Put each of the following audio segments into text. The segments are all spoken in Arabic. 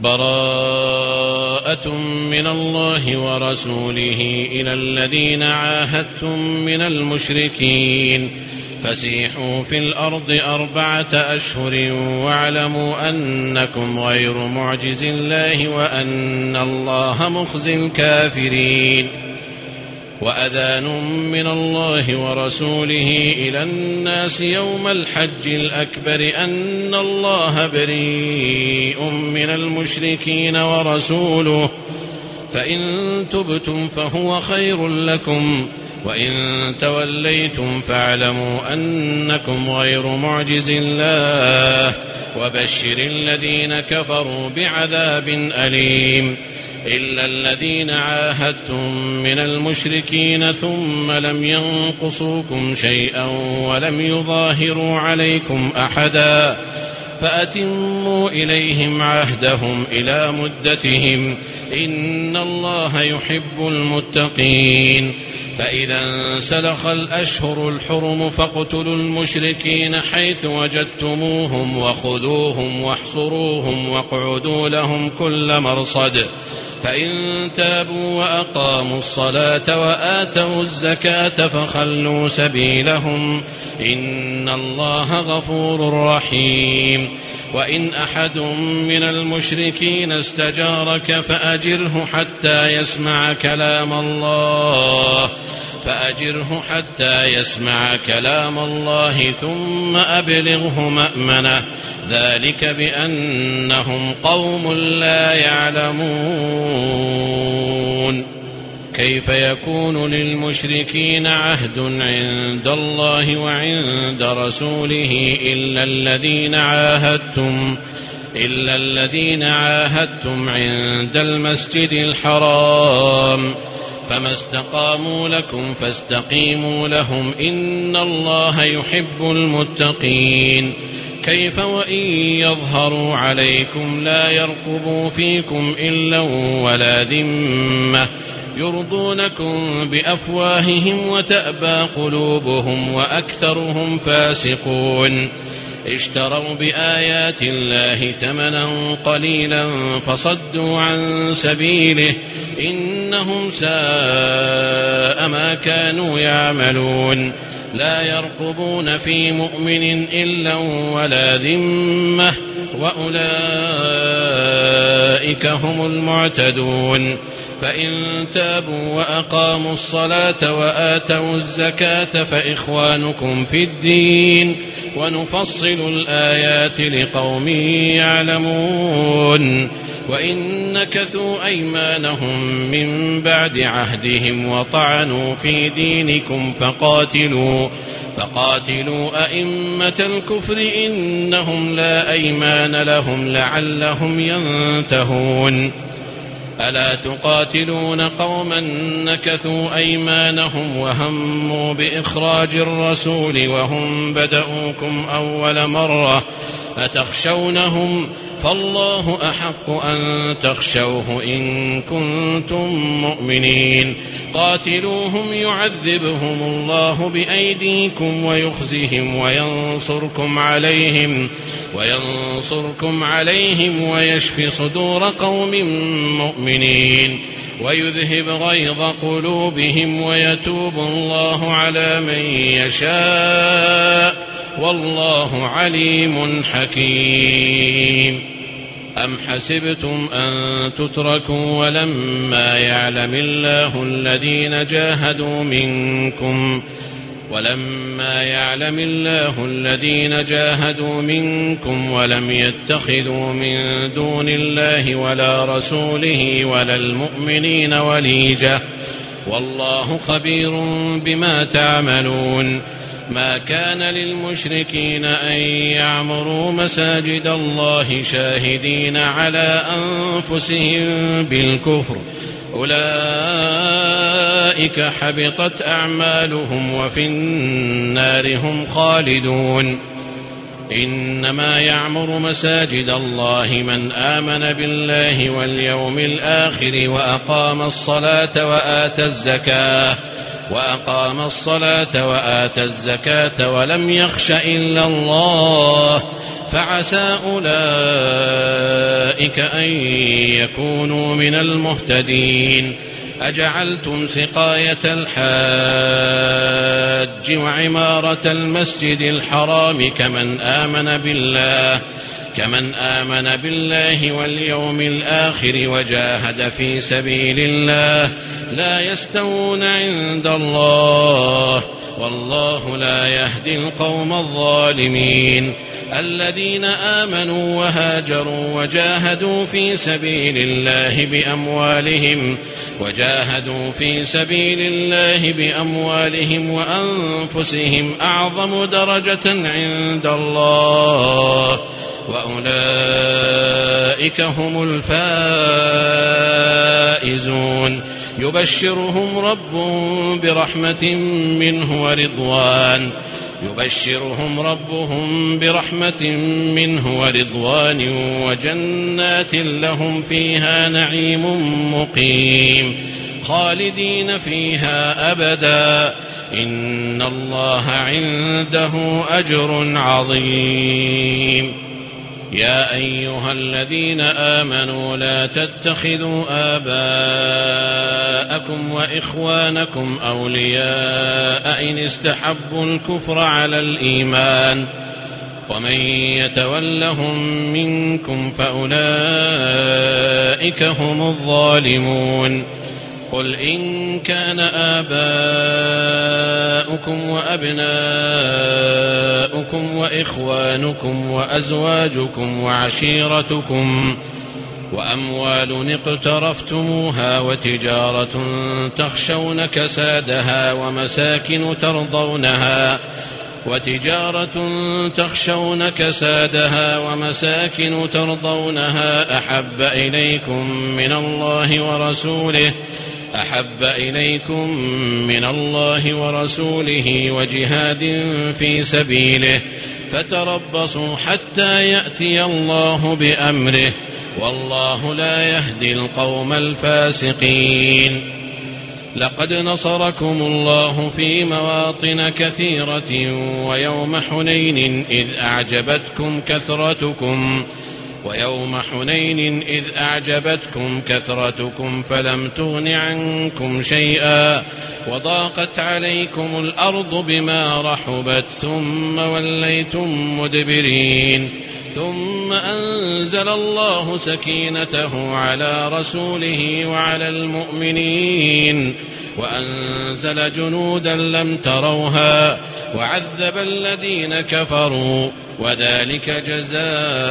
براءة من الله ورسوله إلى الذين عاهدتم من المشركين فسيحوا في الأرض 4 أشهر واعلموا أنكم غير معجز الله وأن الله مخزي الكافرين. وأذان من الله ورسوله إلى الناس يوم الحج الأكبر أن الله بريء من المشركين ورسوله فإن تبتم فهو خير لكم وإن توليتم فاعلموا أنكم غير معجز الله وبشر الذين كفروا بعذاب أليم. إلا الذين عاهدتم من المشركين ثم لم ينقصوكم شيئا ولم يظاهروا عليكم أحدا فأتموا إليهم عهدهم إلى مدتهم إن الله يحب المتقين. فإذا انسلخ الأشهر الحرم فاقتلوا المشركين حيث وجدتموهم وخذوهم واحصروهم واقعدوا لهم كل مرصد فإن تابوا وأقاموا الصلاة وآتوا الزكاة فخلوا سبيلهم إن الله غفور رحيم. وإن أحد من المشركين استجارك فأجره حتى يسمع كلام الله ثم أبلغه مأمنه ذلك بأنهم قوم لا يعلمون. كيف يكون للمشركين عهد عند الله وعند رسوله إلا الذين عاهدتم عند المسجد الحرام فما استقاموا لكم فاستقيموا لهم إن الله يحب المتقين. كيف وإن يظهروا عليكم لا يرقبوا فيكم إلا ولا ذمة يرضونكم بأفواههم وتأبى قلوبهم وأكثرهم فاسقون. اشتروا بآيات الله ثمنا قليلا فصدوا عن سبيله إنهم ساء ما كانوا يعملون. لا يرقبون في مؤمن إلا ولا ذمة وأولئك هم المعتدون. فإن تابوا وأقاموا الصلاة وآتوا الزكاة فإخوانكم في الدين ونفصل الآيات لقوم يعلمون. وإن نكثوا أيمانهم من بعد عهدهم وطعنوا في دينكم فقاتلوا أئمة الكفر إنهم لا أيمان لهم لعلهم ينتهون. ألا تقاتلون قوما نكثوا أيمانهم وهموا بإخراج الرسول وهم بدؤوكم أول مرة أتخشونهم فالله أحق أن تخشوه إن كنتم مؤمنين. قاتلوهم يعذبهم الله بأيديكم ويخزهم وينصركم عليهم ويشفي صدور قوم مؤمنين ويذهب غيظ قلوبهم ويتوب الله على من يشاء والله عليم حكيم. أم حسبتم أن تتركوا ولما يعلم الله الذين جاهدوا منكم ولم يتخذوا من دون الله ولا رسوله ولا المؤمنين وليجة والله خبير بما تعملون. ما كان للمشركين أن يعمروا مساجد الله شاهدين على أنفسهم بالكفر أولئك حبطت أعمالهم وفي النار هم خالدون. إنما يعمر مساجد الله من آمن بالله واليوم الآخر وأقام الصلاة وآتى الزكاة ولم يخش إلا الله فعسى أولئك أن يكونوا من المهتدين. أجعلتم سقاية الحاج وعمارة المسجد الحرام كمن آمن بالله واليوم الآخر وجاهد في سبيل الله لا يستوون عند الله والله لا يهدي القوم الظالمين. الذين آمنوا وهاجروا وجاهدوا في سبيل الله بأموالهم وأنفسهم أعظم درجة عند الله وأولئك هم الفائزون. يبشرهم ربهم برحمة منه ورضوان وجنات لهم فيها نعيم مقيم خالدين فيها أبدا إن الله عنده أجر عظيم. يا أيها الذين آمنوا لا تتخذوا آباءكم وإخوانكم أولياء إن استحبوا الكفر على الإيمان ومن يتولهم منكم فأولئك هم الظالمون. قل إن كان آباؤكم وأبناؤكم وإخوانكم وأزواجكم وعشيرتكم وأموال اقترفتموها وتجارة تخشون كسادها ومساكن ترضونها أحب إليكم من الله ورسوله وجهاد في سبيله فتربصوا حتى يأتي الله بأمره والله لا يهدي القوم الفاسقين. لقد نصركم الله في مواطن كثيرة ويوم حنين إذ أعجبتكم كثرتكم فلم تغن عنكم شيئا وضاقت عليكم الأرض بما رحبت ثم وليتم مدبرين. ثم أنزل الله سكينته على رسوله وعلى المؤمنين وأنزل جنودا لم تروها وعذب الذين كفروا وذلك جزاء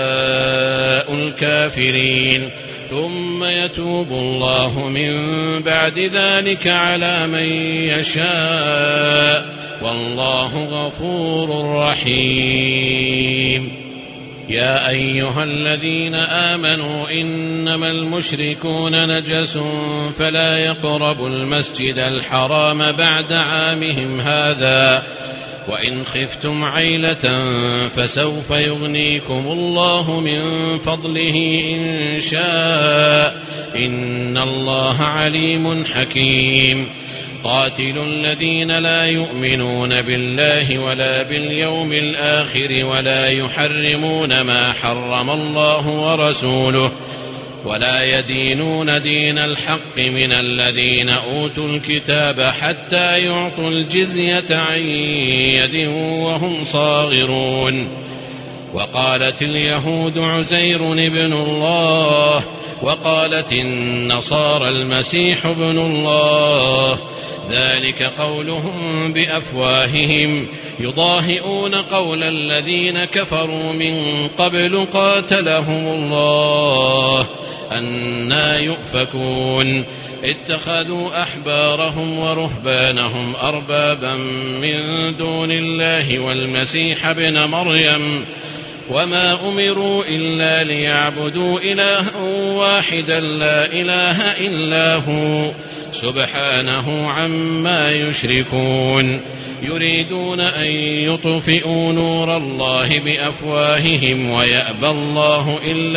الكافرين. ثم يتوب الله من بعد ذلك على من يشاء والله غفور رحيم. يا أيها الذين آمنوا إنما المشركون نجس فلا يقربوا المسجد الحرام بعد عامهم هذا وإن خفتم عيلة فسوف يغنيكم الله من فضله إن شاء إن الله عليم حكيم. قاتلوا الذين لا يؤمنون بالله ولا باليوم الآخر ولا يحرمون ما حرم الله ورسوله ولا يدينون دين الحق من الذين أوتوا الكتاب حتى يعطوا الجزية عن يد وهم صاغرون. وقالت اليهود عزير ابن الله وقالت النصارى المسيح ابن الله ذلك قولهم بأفواههم يضاهئون قول الذين كفروا من قبل قاتلهم الله أنى يؤفكون. اتخذوا أحبارهم ورهبانهم أربابا من دون الله والمسيح ابن مريم وما أمروا إلا ليعبدوا إلها واحدا لا إله إلا هو سبحانه عما يشركون. يريدون أن يطفئوا نور الله بأفواههم ويأبى الله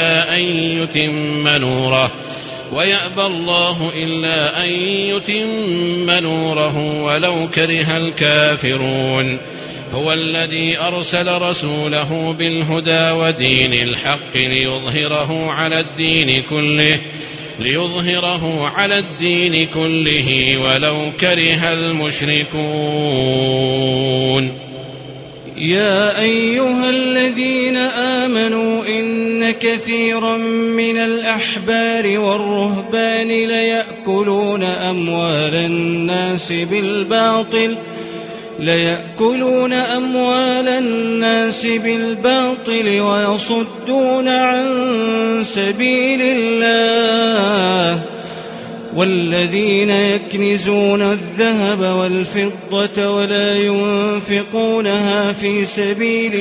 إلا أن يتم نوره ولو كره الكافرون. هو الذي أرسل رسوله بالهدى ودين الحق ليظهره على الدين كله ولو كره المشركون. يا أيها الذين آمنوا إن كثيرا من الأحبار والرهبان ليأكلون أموال الناس بالباطل ويصدون عن سبيل الله والذين يكنزون الذهب والفضة ولا ينفقونها في سبيل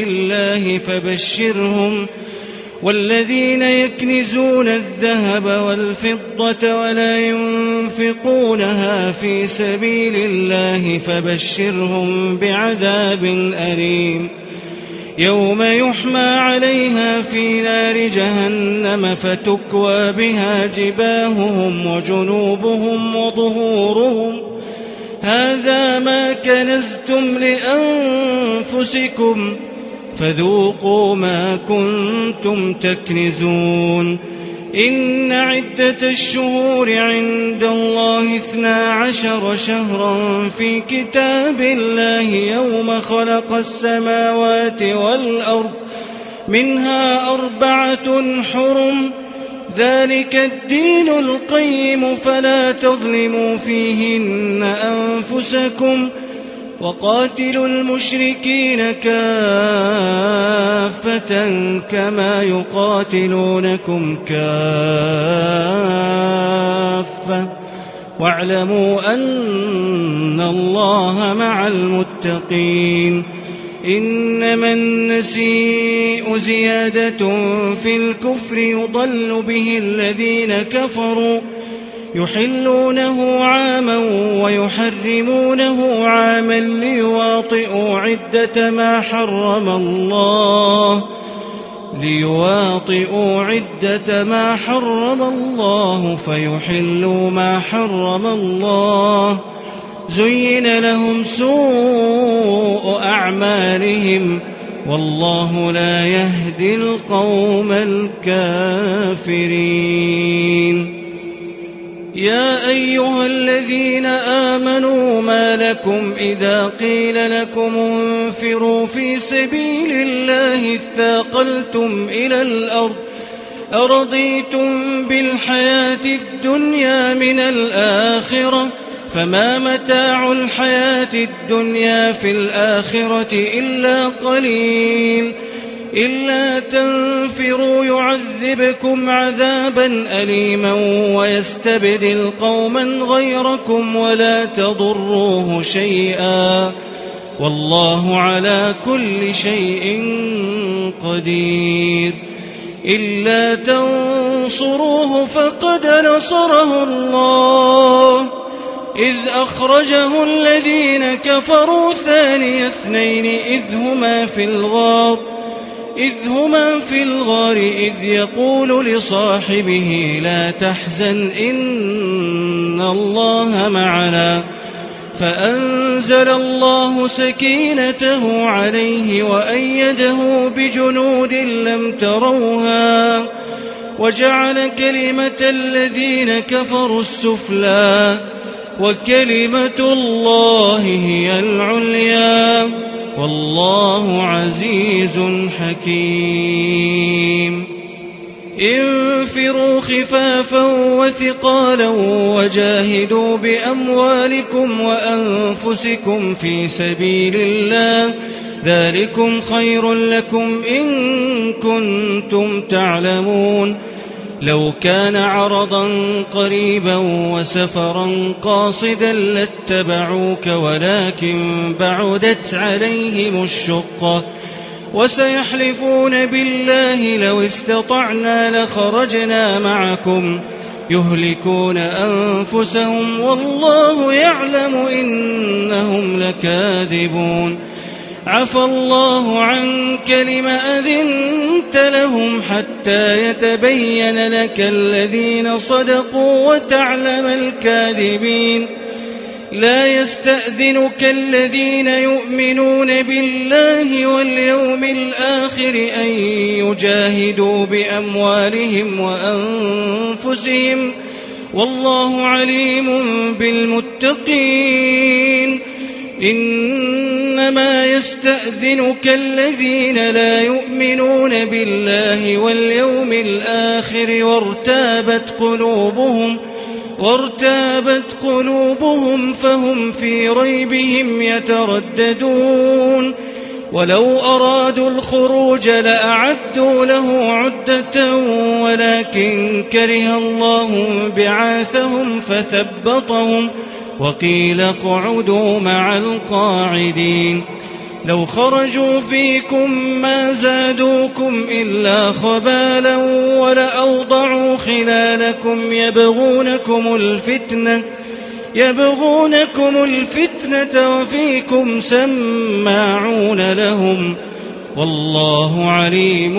الله فبشرهم بعذاب أليم يوم يحمى عليها في نار جهنم فتكوى بها جباههم وجنوبهم وظهورهم هذا ما كنزتم لأنفسكم فذوقوا ما كنتم تكنزون. إن عدة الشهور عند الله 12 شهرا في كتاب الله يوم خلق السماوات والأرض منها 4 حرم ذلك الدين القيم فلا تظلموا فيهن أنفسكم وقاتلوا المشركين كافة كما يقاتلونكم كافة واعلموا أن الله مع المتقين. إنما النسيء زيادة في الكفر يضل به الذين كفروا يحلونه عاما ويحرمونه عاما ليواطئوا عدة ما حرم الله فيحلوا ما حرم الله زين لهم سوء أعمالهم والله لا يهدي القوم الكافرين. يا أيها الذين آمنوا ما لكم إذا قيل لكم انفروا في سبيل الله اثاقلتم إلى الأرض أرضيتم بالحياة الدنيا من الآخرة فما متاع الحياة الدنيا في الآخرة إلا قليل. إلا تنفروا يعذبكم عذابا أليما ويستبدل قوما غيركم ولا تضروه شيئا والله على كل شيء قدير. إلا تنصروه فقد نصره الله إذ أخرجه الذين كفروا ثاني اثنين إذ هما في الغار إذ يقول لصاحبه لا تحزن إن الله معنا فأنزل الله سكينته عليه وأيده بجنود لم تروها وجعل كلمة الذين كفروا السفلى وكلمة الله هي العليا والله عزيز حكيم. انفروا خفافا وثقالا وجاهدوا بأموالكم وأنفسكم في سبيل الله ذلكم خير لكم إن كنتم تعلمون. لو كان عرضا قريبا وسفرا قاصدا لاتبعوك ولكن بعدت عليهم الشقة وسيحلفون بالله لو استطعنا لخرجنا معكم يهلكون أنفسهم والله يعلم إنهم لكاذبون. عفى الله عنك لم أذنت لهم حتى يتبين لك الذين صدقوا وتعلم الكاذبين. لا يستأذنك الذين يؤمنون بالله واليوم الآخر أن يجاهدوا بأموالهم وأنفسهم والله عليم بالمتقين إنما يستأذنك الذين لا يؤمنون بالله واليوم الآخر وارتابت قلوبهم فهم في ريبهم يترددون ولو أرادوا الخروج لأعدوا له عدة ولكن كره الله بعاثهم فثبطهم وقيل اقعدوا مع القاعدين لو خرجوا فيكم ما زادوكم إلا خبالا ولأوضعوا خلالكم يبغونكم الفتنة وفيكم سماعون لهم والله عليم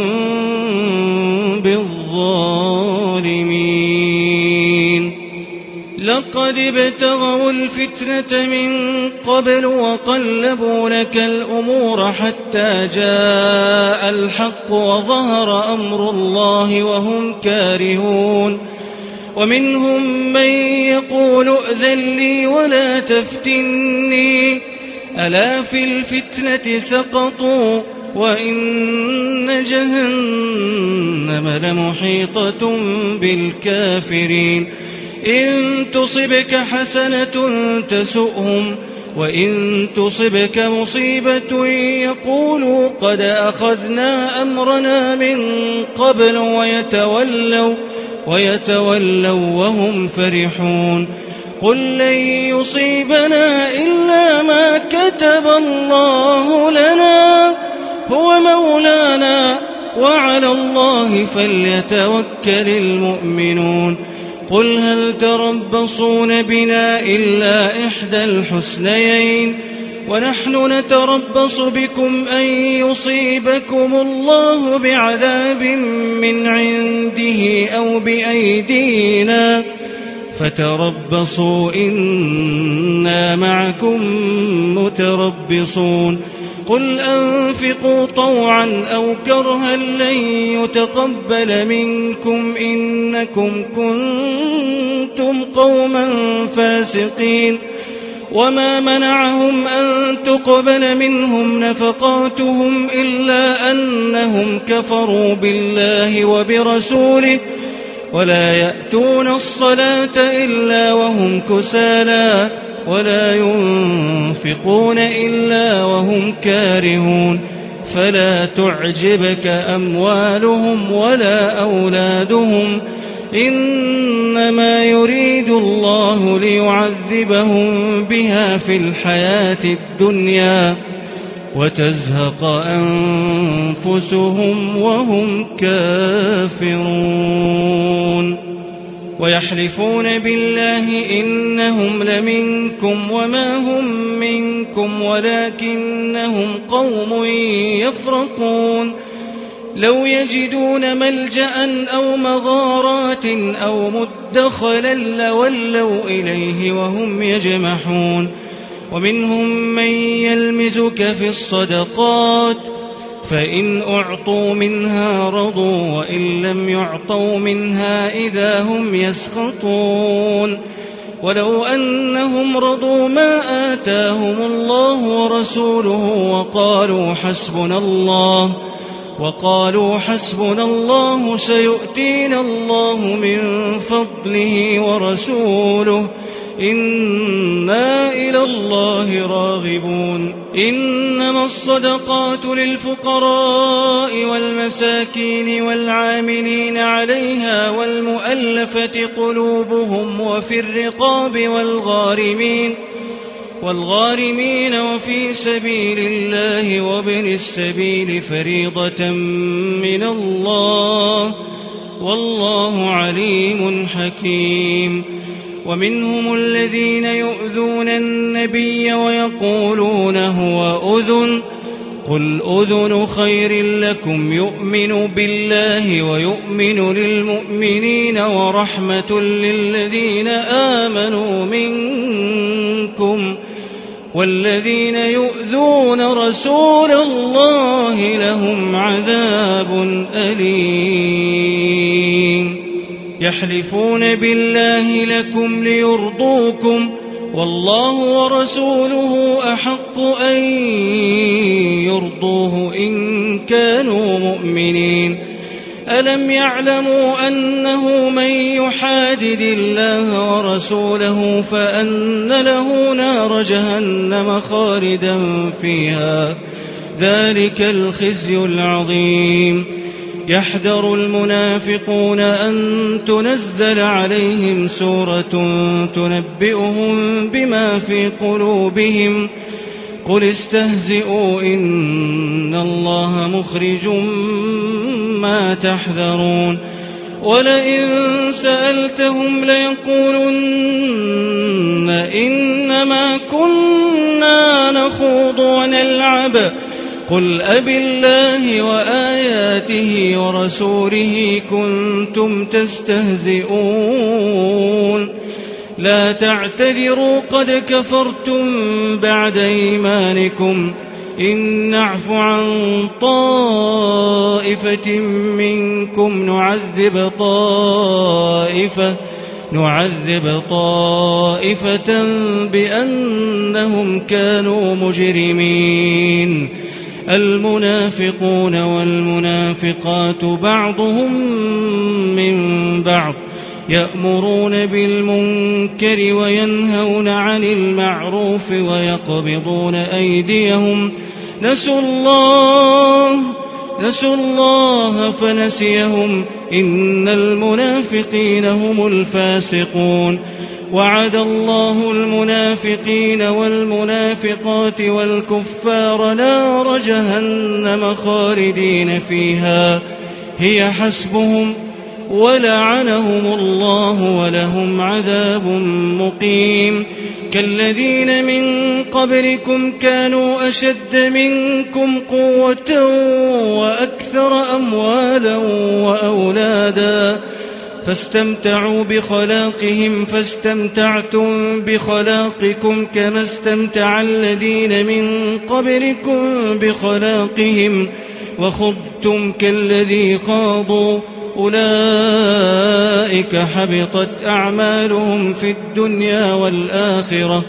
بالظالمين لقد ابتغوا الفتنة من قبل وقلبوا لك الأمور حتى جاء الحق وظهر أمر الله وهم كارهون ومنهم من يقول ائذن لي ولا تفتني ألا في الفتنة سقطوا وإن جهنم لمحيطة بالكافرين إن تصبك حسنة تسؤهم وإن تصبك مصيبة يقولوا قد أخذنا أمرنا من قبل ويتولوا وهم فرحون قل لن يصيبنا إلا ما كتب الله لنا هو مولانا وعلى الله فليتوكل المؤمنون قل هل تربصون بنا إلا إحدى الحسنيين ونحن نتربص بكم أن يصيبكم الله بعذاب من عنده أو بأيدينا فتربصوا إنا معكم متربصون قل أنفقوا طوعا أو كرها لن يتقبل منكم إنكم كنتم قوما فاسقين وما منعهم أن تقبل منهم نفقاتهم إلا أنهم كفروا بالله وبرسوله ولا يأتون الصلاة إلا وهم كسالى ولا ينفقون إلا وهم كارهون فلا تعجبك أموالهم ولا أولادهم إنما يريد الله ليعذبهم بها في الحياة الدنيا وتزهق أنفسهم وهم كافرون ويحلفون بالله إنهم لمنكم وما هم منكم ولكنهم قوم يفرقون لو يجدون ملجأ أو مغارات أو مدخلا لولوا إليه وهم يجمحون ومنهم من يلمزك في الصدقات فإن أعطوا منها رضوا وإن لم يعطوا منها إذا هم يسخطون ولو أنهم رضوا ما آتاهم الله ورسوله وقالوا حسبنا الله سيؤتينا الله من فضله ورسوله إنا إلى الله راغبون إنما الصدقات للفقراء والمساكين والعاملين عليها والمؤلفة قلوبهم وفي الرقاب والغارمين وفي سبيل الله وابن السبيل فريضة من الله والله عليم حكيم ومنهم الذين يؤذون النبي ويقولون هو أذن قل أذن خير لكم يؤمن بالله ويؤمن للمؤمنين ورحمة للذين آمنوا منكم والذين يؤذون رسول الله لهم عذاب أليم يحلفون بالله لكم ليرضوكم والله ورسوله أحق أن يرضوه إن كانوا مؤمنين ألم يعلموا أنه من يحادد الله ورسوله فأن له نار جهنم خالدا فيها ذلك الخزي العظيم يحذر المنافقون أن تنزل عليهم سورة تنبئهم بما في قلوبهم قل استهزئوا إن الله مخرج ما تحذرون ولئن سألتهم ليقولن إنما كنا نخوض ونلعب قل أبالله وآياته ورسوله كنتم تستهزئون لا تعتذروا قد كفرتم بعد إيمانكم إن نعف عن طائفة منكم نعذب طائفة بأنهم كانوا مجرمين المنافقون والمنافقات بعضهم من بعض يأمرون بالمنكر وينهون عن المعروف ويقبضون أيديهم نسوا الله فنسيهم إن المنافقين هم الفاسقون وعد الله المنافقين والمنافقات والكفار نار جهنم خالدين فيها هي حسبهم ولعنهم الله ولهم عذاب مقيم كالذين من قبلكم كانوا أشد منكم قوة وأكثر أموالا وأولادا فاستمتعوا بخلاقهم فاستمتعتم بخلاقكم كما استمتع الذين من قبلكم بخلاقهم وخضتم كالذي خاضوا أولئك حبطت أعمالهم في الدنيا والآخرة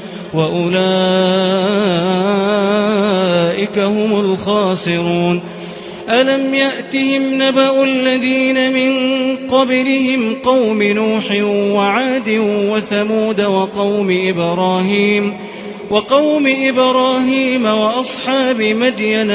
وأولئك هم الخاسرون ألم يأتهم نبأ الذين من قبلهم قوم نوح وعاد وثمود وقوم إبراهيم وأصحاب مدين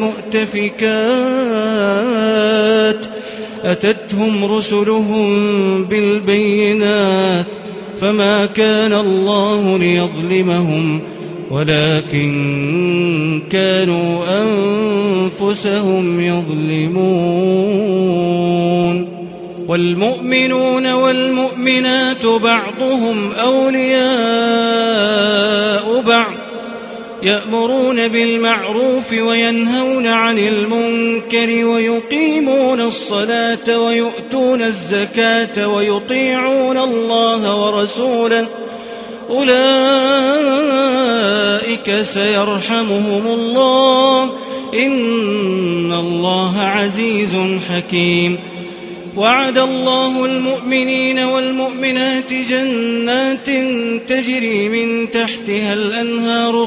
والمؤتفكات أتتهم رسلهم بالبينات فما كان الله ليظلمهم ولكن كانوا أنفسهم يظلمون والمؤمنون والمؤمنات بعضهم أولياء بعض يأمرون بالمعروف وينهون عن المنكر ويقيمون الصلاة ويؤتون الزكاة ويطيعون الله ورسوله أولئك سيرحمهم الله إن الله عزيز حكيم وعد الله المؤمنين والمؤمنات جنات تجري من تحتها الأنهار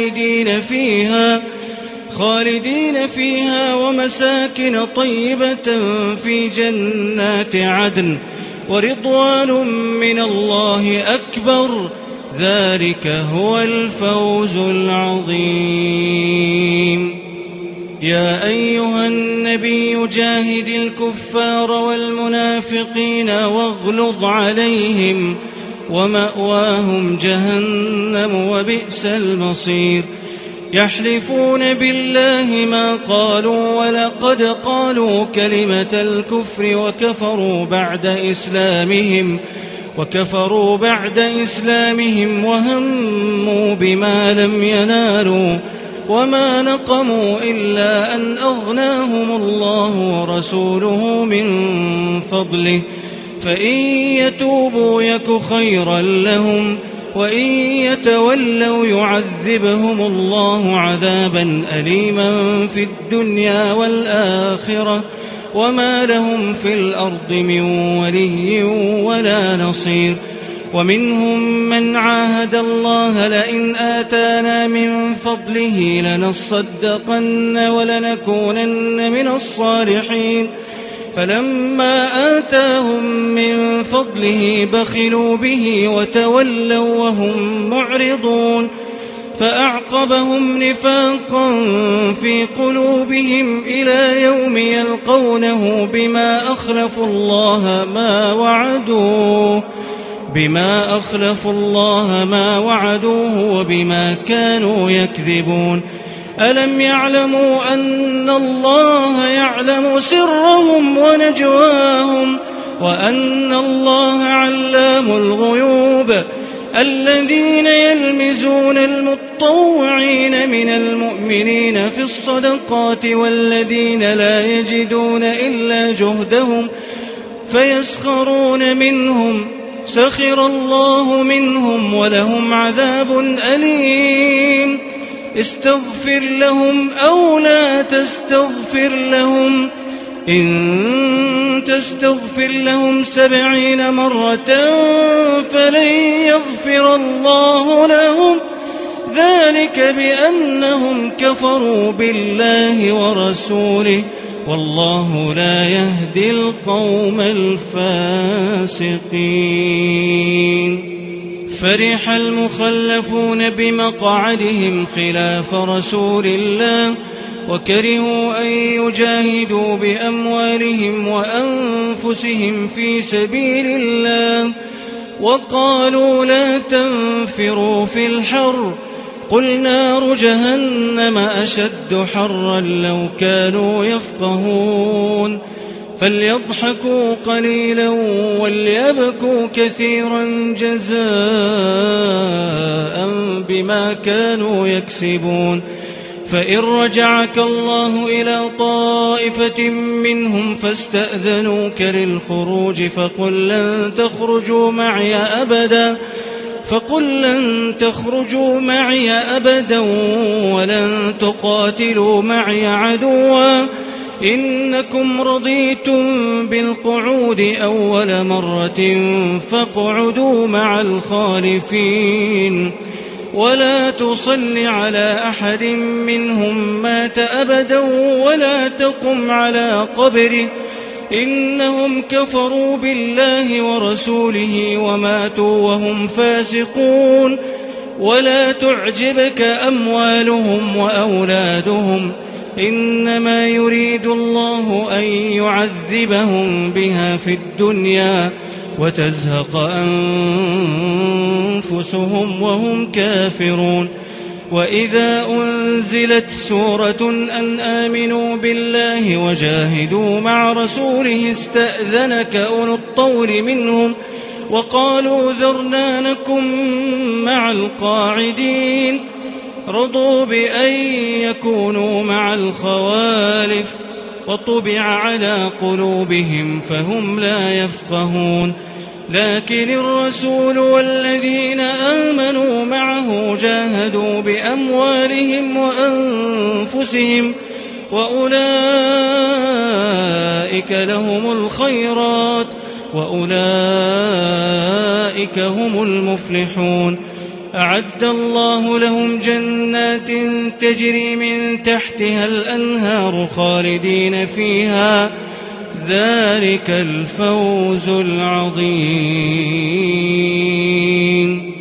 خالدين فيها ومساكن طيبة في جنات عدن ورضوان من الله أكبر ذلك هو الفوز العظيم يا أيها النبي جاهد الكفار والمنافقين واغلظ عليهم ومأواهم جهنم وبئس المصير يحلفون بالله ما قالوا ولقد قالوا كلمة الكفر وكفروا بعد إسلامهم وهموا بما لم ينالوا وما نقموا إلا أن أغناهم الله ورسوله من فضله فإن يتوبوا يك خيرا لهم وإن يتولوا يعذبهم الله عذابا أليما في الدنيا والآخرة وما لهم في الأرض من ولي ولا نصير. ومنهم من عاهد الله لئن آتانا من فضله لنصدقن ولنكونن من الصالحين فلما آتاهم من فضله بخلوا به وتولوا وهم معرضون فأعقبهم نفاقا في قلوبهم إلى يوم يلقونه بما أخلفوا الله ما وعدوه وبما كانوا يكذبون. ألم يعلموا أن الله يعلم سرهم ونجواهم وأن الله علام الغيوب. الذين يلمزون المطوعين من المؤمنين في الصدقات والذين لا يجدون إلا جهدهم فيسخرون منهم سخر الله منهم ولهم عذاب أليم. استغفر لهم أو لا تستغفر لهم إن تستغفر لهم 70 مرة فلن يغفر الله لهم ذلك بأنهم كفروا بالله ورسوله والله لا يهدي القوم الفاسقين. فرح المخلفون بمقعدهم خلاف رسول الله وكرهوا أن يجاهدوا بأموالهم وأنفسهم في سبيل الله وقالوا لا تنفروا في الحر قل نار جهنم أشد حرا لو كانوا يفقهون. فليضحكوا قليلا وليبكوا كثيرا جزاء بما كانوا يكسبون. فإن رجعك الله إلى طائفة منهم فاستأذنوك للخروج فقل لن تخرجوا معي أبدا ولن تقاتلوا معي عدوا إنكم رضيتم بالقعود أول مرة فاقعدوا مع الخالفين ولا تصل على أحد منهم مات أبدا ولا تقم على قبره إنهم كفروا بالله ورسوله وماتوا وهم فاسقون. ولا تعجبك أموالهم وأولادهم إنما يريد الله أن يعذبهم بها في الدنيا وتزهق أنفسهم وهم كافرون. وإذا أنزلت سورة أن آمنوا بالله وجاهدوا مع رسوله استأذنك أولو الطول منهم وقالوا ذرنا نكن مع القاعدين رضوا بأن يكونوا مع الخوالف وطبع على قلوبهم فهم لا يفقهون. لكن الرسول والذين آمنوا معه جاهدوا بأموالهم وأنفسهم وأولئك لهم الخيرات وأولئك هم المفلحون. أعد الله لهم جنات تجري من تحتها الأنهار خالدين فيها ذلك الفوز العظيم.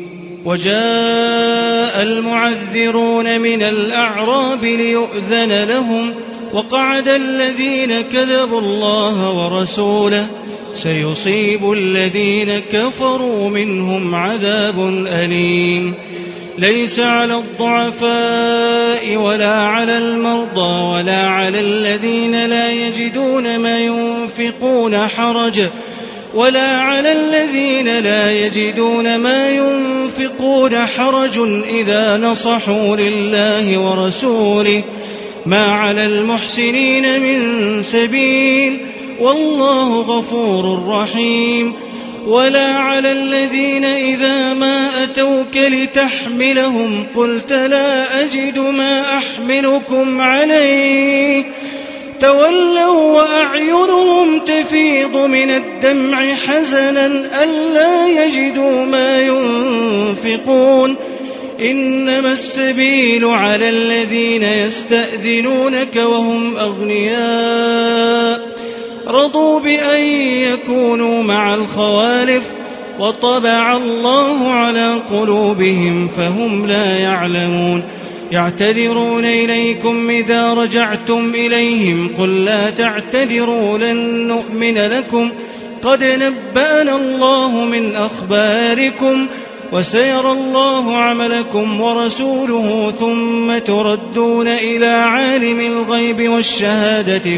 وجاء المعذرون من الأعراب ليؤذن لهم وقعد الذين كذبوا الله ورسوله سيصيب الذين كفروا منهم عذاب أليم. ليس على الضعفاء ولا على المرضى ولا على الذين لا يجدون ما ينفقون حرج ولا على الذين لا يجدون ما ينفقون حرج إذا نصحوا لله ورسوله ما على المحسنين من سبيل والله غفور رحيم. ولا على الذين إذا ما أتوك لتحملهم قلت لا أجد ما أحملكم عليه تولوا وأعينهم تفيض من الدمع حزنا ألا يجدوا ما ينفقون إنما السبيل على الذين يستأذنونك وهم أغنياء رضوا بأن يكونوا مع الخوالف وطبع الله على قلوبهم فهم لا يعلمون. يعتذرون إليكم إذا رجعتم إليهم قل لا تعتذروا لن نؤمن لكم قد نبأنا الله من أخباركم وسيرى الله عملكم ورسوله ثم تردون إلى عالم الغيب والشهادة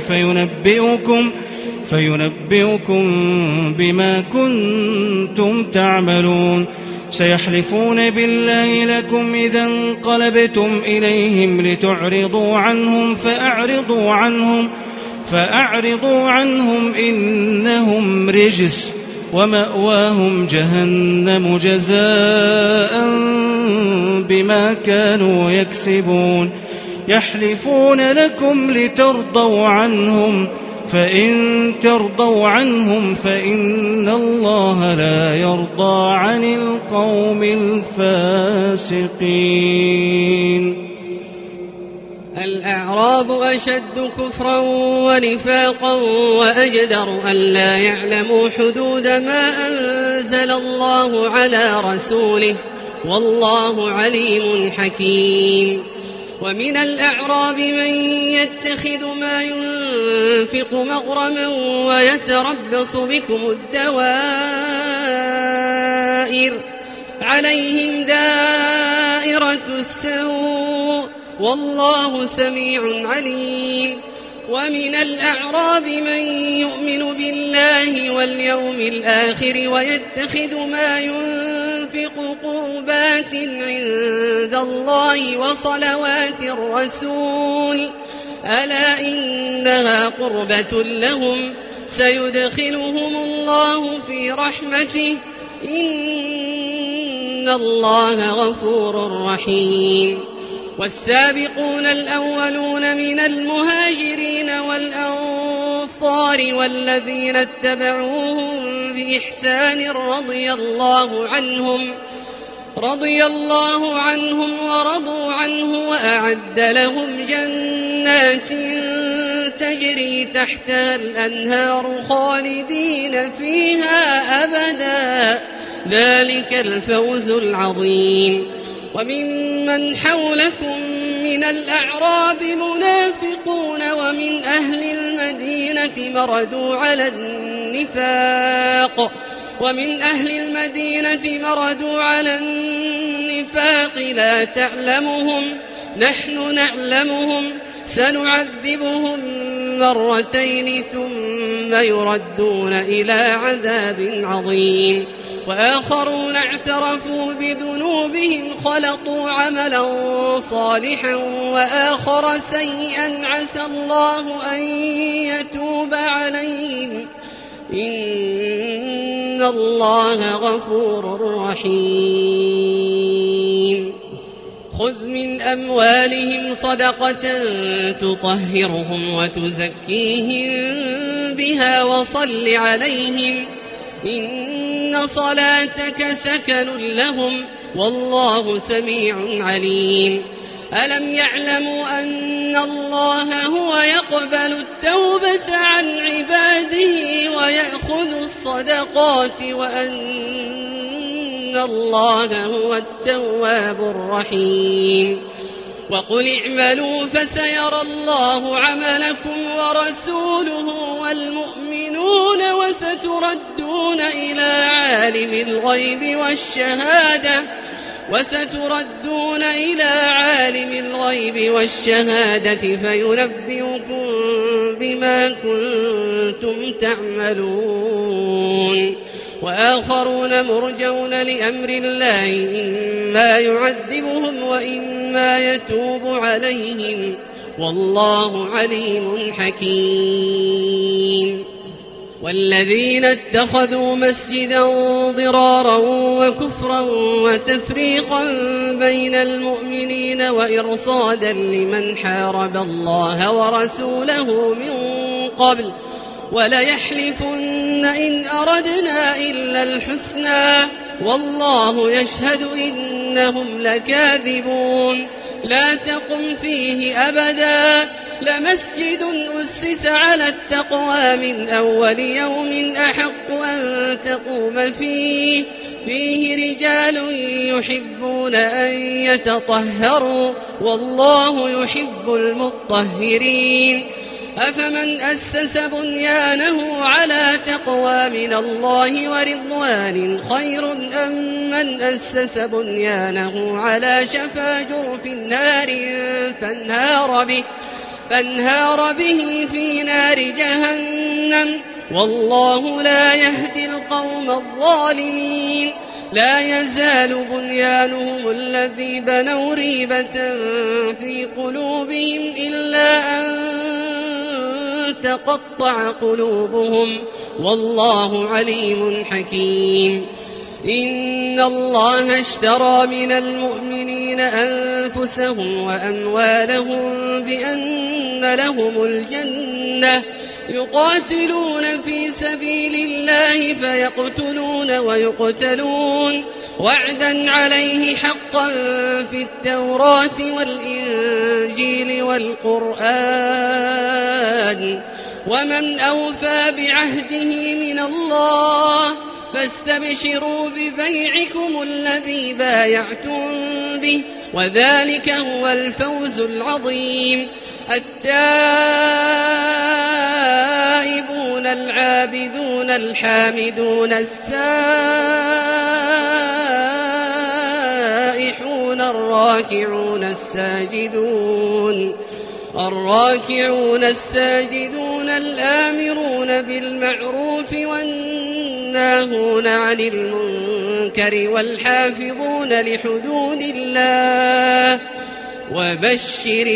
فينبئكم بما كنتم تعملون. سيحلفون بالله لكم إذا انقلبتم إليهم لتعرضوا عنهم فأعرضوا عنهم إنهم رجس ومأواهم جهنم جزاء بما كانوا يكسبون. يحلفون لكم لترضوا عنهم فإن ترضوا عنهم فإن الله لا يرضى عن القوم الفاسقين. الأعراب أشد كفرا ونفاقا وأجدر ألا يعلموا حدود ما أنزل الله على رسوله والله عليم حكيم. ومن الأعراب من يتخذ ما ينفق مغرما ويتربص بكم الدوائر عليهم دائرة السوء والله سميع عليم. ومن الأعراب من يؤمن بالله واليوم الآخر ويتخذ ما ينفق قربات عند الله وصلوات الرسول ألا إنها قربة لهم سيدخلهم الله في رحمته إن الله غفور رحيم. والسابقون الأولون من المهاجرين والأنصار والذين اتبعوهم بإحسان رضي الله عنهم ورضوا عنه وأعد لهم جنات تجري تحتها الأنهار خالدين فيها أبدا ذلك الفوز العظيم. وممن حولكم من الأعراب منافقون ومن أهل المدينة مردوا على النفاق لا تعلمهم نحن نعلمهم سنعذبهم مرتين ثم يردون إلى عذاب عظيم. وآخرون اعترفوا بذنوبهم خلطوا عملا صالحا وآخر سيئا عسى الله أن يتوب عليهم إن الله غفور رحيم. خذ من أموالهم صدقة تطهرهم وتزكيهم بها وصل عليهم إن صلاتك سكن لهم والله سميع عليم. ألم يعلموا أن الله هو يقبل التوبة عن عباده ويأخذ الصدقات وأن الله هو التواب الرحيم. وقل اعملوا فسيرى الله عملكم ورسوله والمؤمنون وستردون إلى عالم الغيب والشهادة فينبئكم بما كنتم تعملون وآخرون مرجون لأمر الله إما يعذبهم وإما يتوب عليهم والله عليم حكيم والذين اتخذوا مسجدا ضرارا وكفرا وتفريقا بين المؤمنين وإرصادا لمن حارب الله ورسوله من قبل وليحلفن إن أردنا إلا الحسنى والله يشهد إنهم لكاذبون لا تقم فيه أبدا لمسجد أسس على التقوى من أول يوم أحق أن تقوم فيه رجال يحبون أن يتطهروا والله يحب المطهرين أفمن أسس بنيانه على تقوى من الله ورضوان خير أم من أسس بنيانه على شفا جرف نار فانهار به في نار جهنم والله لا يهدي القوم الظالمين لا يزال بنيانهم الذي بنوا ريبة في قلوبهم إلا أن تقطع قلوبهم والله عليم حكيم إن الله اشترى من المؤمنين أنفسهم وأموالهم بأن لهم الجنة يقاتلون في سبيل الله فيقتلون ويقتلون وعدا عليه حقا في التوراة والإنجيل والقرآن ومن أوفى بعهده من الله فاستبشروا ببيعكم الذي بايعتم به وذلك هو الفوز العظيم التائبون العابدون الحامدون السائحون الراكعون الساجدون الآمرون بالمعروف والناهون عن المنكر والحافظون لحدود الله وبشر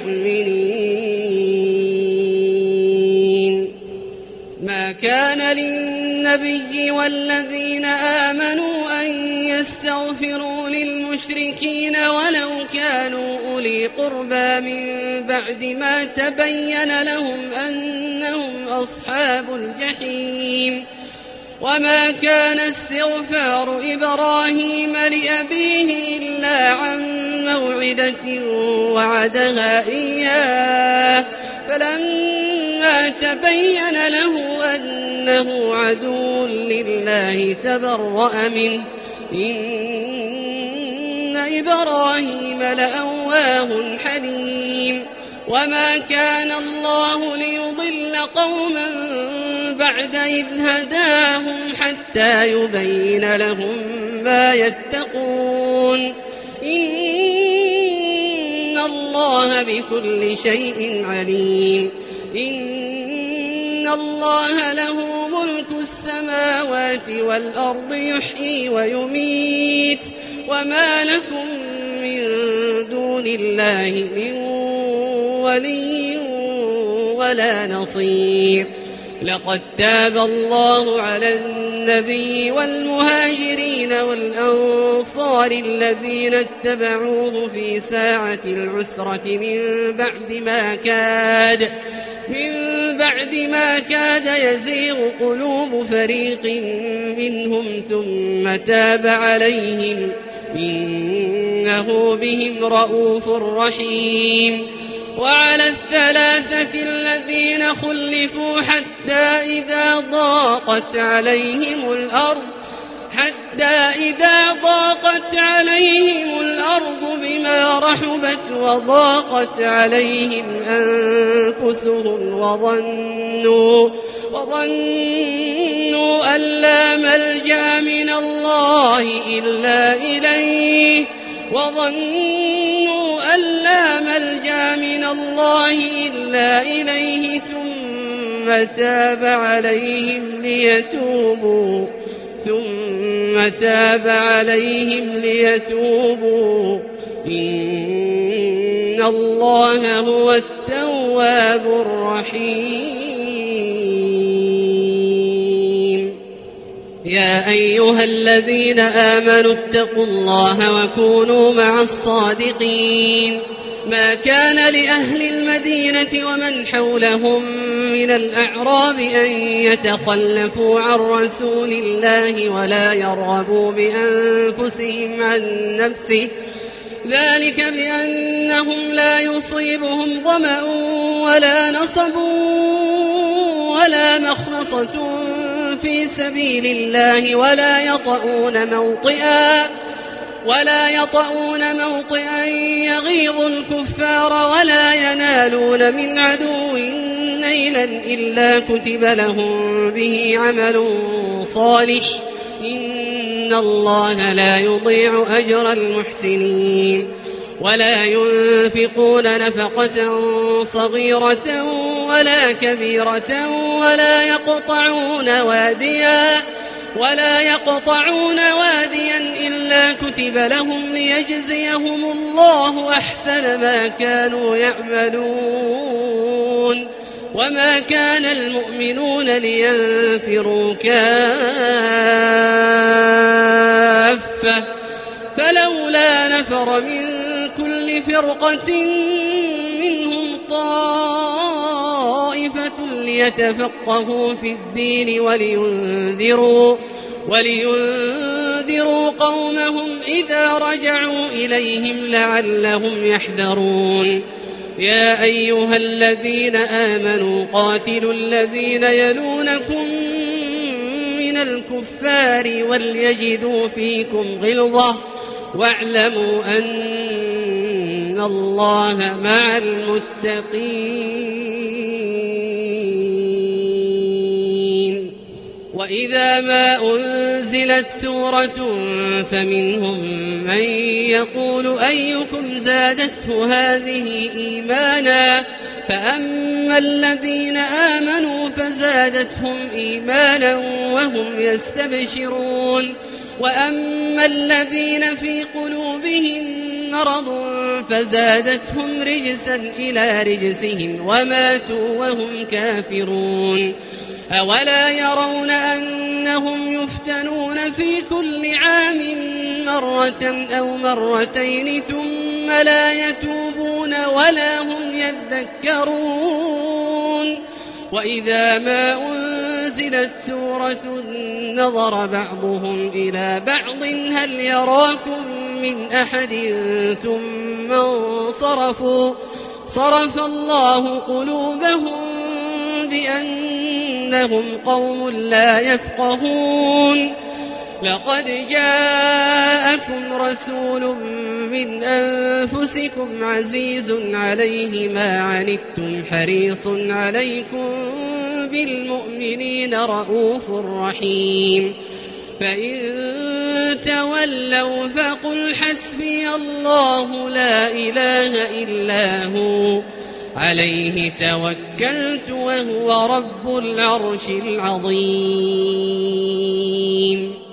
المؤمنين ما كان للنبي والذين آمنوا أن يستغفروا للمشركين ولو كانوا أولي قربى من بعد ما تبين لهم أنهم أصحاب الجحيم وما كان استغفار إبراهيم لأبيه إلا عن موعدة وعدها إياه فلما تبين له أنه عدو لله تبرأ منه إن إبراهيم لأواه حليم وما كان الله ليضل قوما بعد إذ هداهم حتى يبين لهم ما يتقون إن الله بكل شيء عليم إن الله له ملك السماوات والأرض يحيي ويميت وما لكم من دون الله من ولي ولا نصير لقد تاب الله على النبي والمهاجرين والأنصار الذين اتبعوه في ساعة العسرة من بعد ما كاد يزيغ قلوب فريق منهم ثم تاب عليهم إنه بهم رءوف رحيم وعلى الثلاثة الذين خلفوا حتى إذا ضاقت عليهم الأرض بما رحبت وضاقت عليهم أنفسهم وظنوا أن لا ملجأ من الله إلا إليه ثم ثم تاب عليهم ليتوبوا إن الله هو التواب الرحيم. يا أيها الذين آمنوا اتقوا الله وكونوا مع الصادقين. ما كان لأهل المدينة ومن حولهم من الأعراب أن يتخلفوا عن رسول الله ولا يرغبوا بأنفسهم عن نفسه، ذلك بأنهم لا يصيبهم ظمأ ولا نصب ولا مخنصة في سبيل الله ولا يطؤون موطئا يغيظ الكفار ولا ينالون من عدو نيلا إلا كتب لهم به عمل صالح إن الله لا يضيع أجر المحسنين. ولا ينفقون نفقة صغيرة ولا كبيرة ولا يقطعون واديا إلا كتب لهم ليجزيهم الله أحسن ما كانوا يعملون. وما كان المؤمنون لينفروا كافة فلولا نفر من كل فرقة منهم طائفة ليتفقهوا في الدين ولينذروا قومهم إذا رجعوا إليهم لعلهم يحذرون. يا أيها الذين آمنوا قاتلوا الذين يلونكم من الكفار وليجدوا فيكم غلظة واعلموا أن الله مع المتقين. وإذا ما أنزلت سورة فمنهم من يقول أيكم زادته هذه إيمانا فأما الذين آمنوا فزادتهم إيمانا وهم يستبشرون وأما الذين في قلوبهم مرض فزادتهم رجسا إلى رجسهم وماتوا وهم كافرون. أولا يرون أنهم يفتنون في كل عام مرة أو مرتين ثم لا يتوبون ولا هم يذكرون. وإذا ما أنزلت سورة نظر بعضهم إلى بعض هل يراكم من أحد ثم انصرفوا صرف الله قلوبهم بأنهم قوم لا يفقهون. لقد جاءكم رسول من أنفسكم عزيز عليه ما عنتم حريص عليكم بالمؤمنين رؤوف رحيم. فإن تولوا فقل حسبي الله لا إله إلا هو عليه توكلت وهو رب العرش العظيم.